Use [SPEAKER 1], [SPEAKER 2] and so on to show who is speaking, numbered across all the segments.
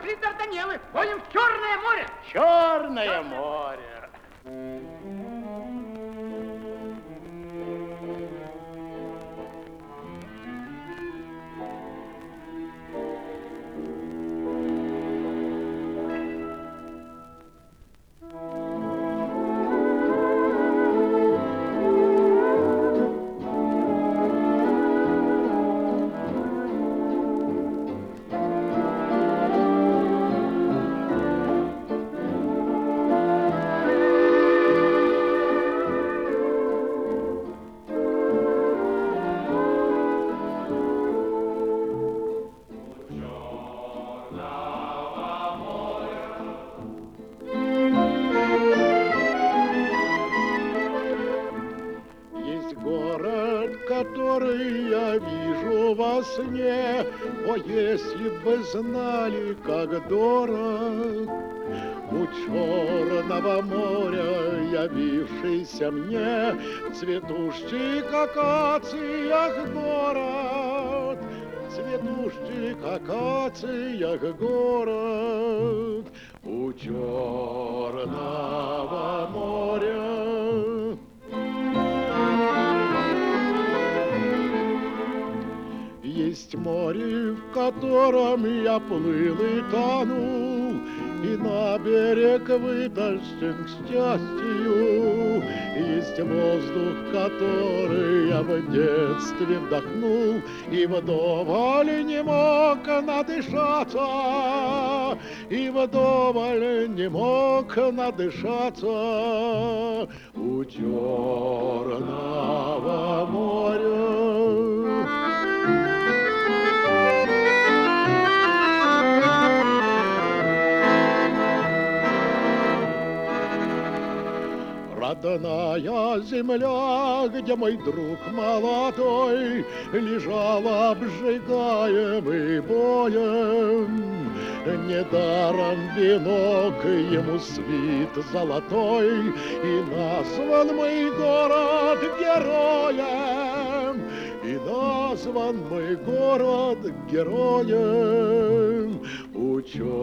[SPEAKER 1] пришли Дарданеллы. Ходим в Черное море.
[SPEAKER 2] Черное море. Который я вижу во сне, о, если бы знали, как дорог у Черного моря явившийся мне в цветущих акациях город, в цветущих акациях город у Черного моря. Есть море, в котором я плыл и тонул, и на берег вытащен к счастью. Есть воздух, который я в детстве вдохнул, и вдоволь не мог надышаться, и вдоволь не мог надышаться у Черного моря. Родная земля, где мой друг молодой лежал обжигаемый боем, недаром венок ему свит золотой, и назван мой город героем, и назван мой город героем у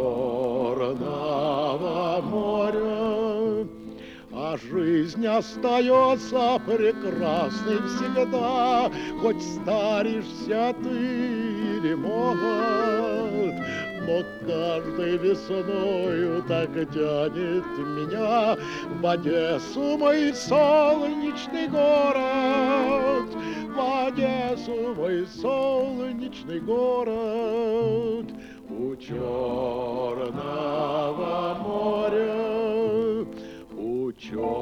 [SPEAKER 2] Черного моря. А жизнь остается прекрасной всегда, хоть старишься ты или молод. Но каждой весною так тянет меня в Одессу, мой солнечный город, в Одессу, мой солнечный город у Черного моря. Черного